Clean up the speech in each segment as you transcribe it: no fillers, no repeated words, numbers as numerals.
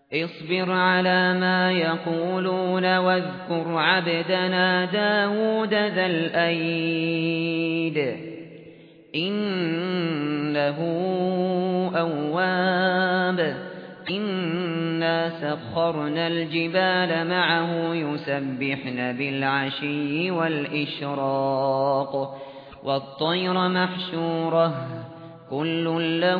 اصبر على ما يقولون واذكر عبدنا داود ذا الأيد إنه أواب إنا سخرنا الجبال معه يسبحن بالعشي والإشراق والطير محشورة كل له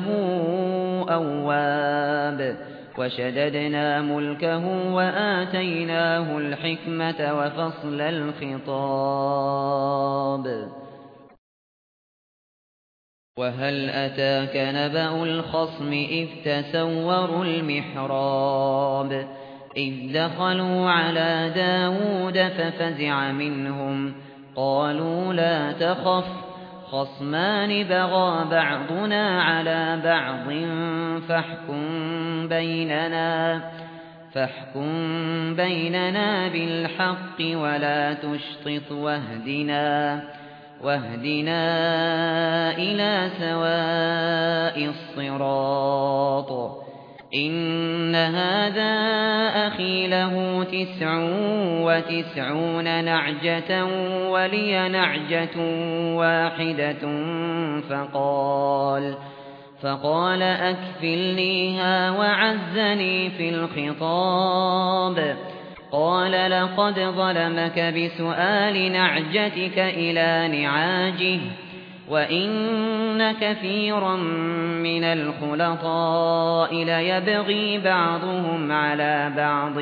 أواب وشددنا ملكه وآتيناه الحكمة وفصل الخطاب وهل أتاك نبأ الخصم إذ تسوروا المحراب إذ دخلوا على داود ففزع منهم قالوا لا تخف خصمان بغى بعضنا على بعض فاحكم بيننا بالحق ولا تشطط واهدنا إلى سواء الصراط إن هذا أخي له 99 نعجة ولي نعجة واحدة فقال أكفلنيها وعزني في الخطاب قال لقد ظلمك بسؤال نعجتك إلى نعاجه وإن كثيرا من الخلطاء ليبغي بعضهم على بعض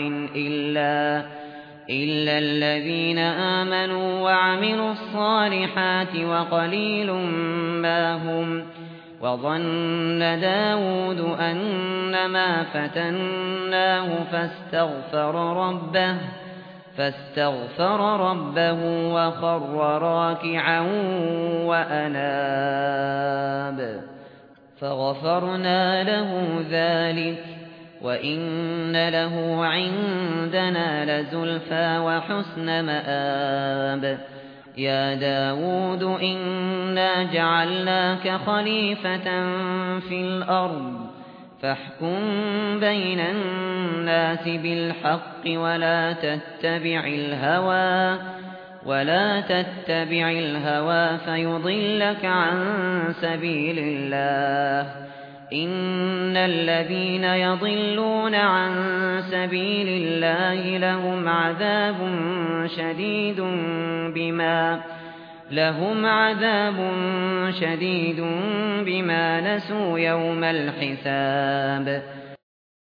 إلا الذين آمنوا وعملوا الصالحات وقليل ما هم وظن داود أنما فتناه فاستغفر ربه وخر راكعا وأناب فغفرنا له ذلك وإن له عندنا لزلفى وحسن مآب يا داود إنا جعلناك خليفة في الأرض فاحكم بين الناس بالحق ولا تتبع الهوى فيضلك عن سبيل الله إن الذين يضلون عن سبيل الله لهم عذاب شديد بما نسوا يوم الحساب